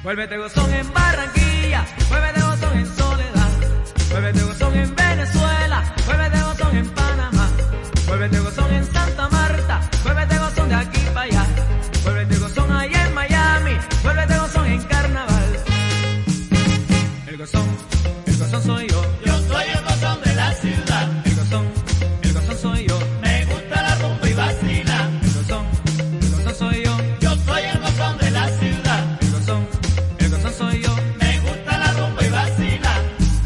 Vuélvete gozón en Barranquilla, vuélvete gozón en Soledad, vuélvete gozón en Venezuela, vuélvete gozón en Panamá, vuélvete gozón en Santa Marta, vuélvete gozón de aquí para allá, vuélvete gozón allá en Miami, vuélvete gozón en Carnaval. El gozón soy yo. Yo soy el gozón de la ciudad. El gozón soy yo. Me gusta la rumba y vacila. El gozón soy yo. Yo soy el gozón de la ciudad. El gozón soy yo. Me gusta la rumba y vacila.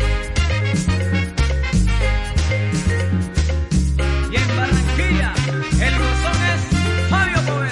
Y en Barranquilla, el gozón es Fabio Poveda.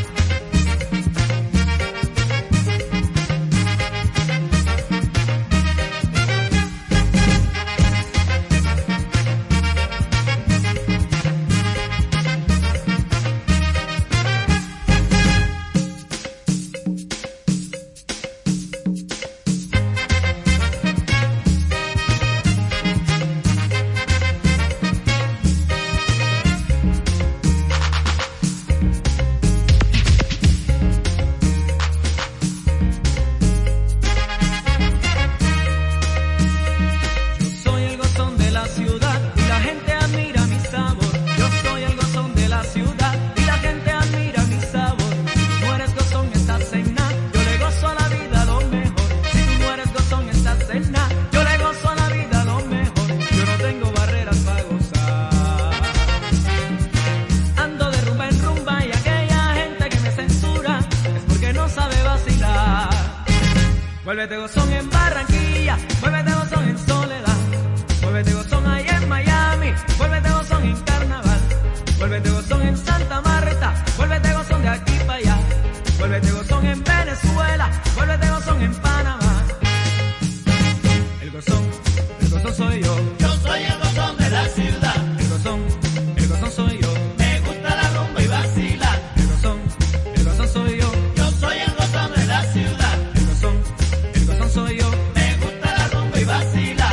Vuélvete gozón en Barranquilla, vuélvete gozón en Soledad, vuélvete gozón allá en Miami, vuélvete gozón en Carnaval, vuélvete gozón en Santa Marta, vuélvete gozón de aquí para allá, vuélvete gozón en Venezuela, vuélvete gozón en Panamá. El gozón soy yo. Yo soy el gozón de la ciudad. El gozón soy yo. Me gusta la rumba y vacila. El gozón soy yo. Yo soy el gozón de la ciudad. El gozón soy yo. Me gusta la rumba y vacila.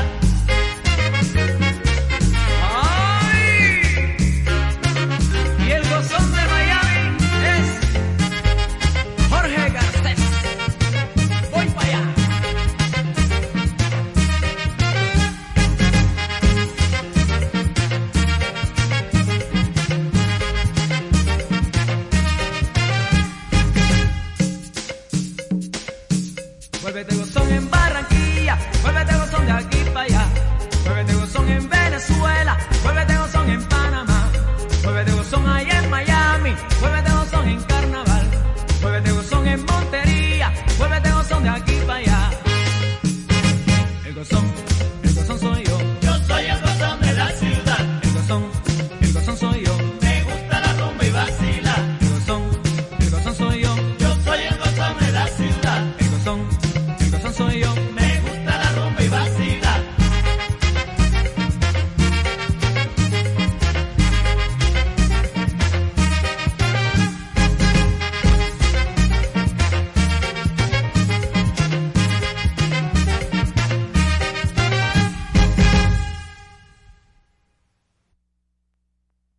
¡Ay! Y el gozón de Miami es Jorge Garcés. Voy para allá. Vuélvete gozón en Barranquilla, vuélvete gozón de aquí para allá, vuélvete gozón en Venezuela.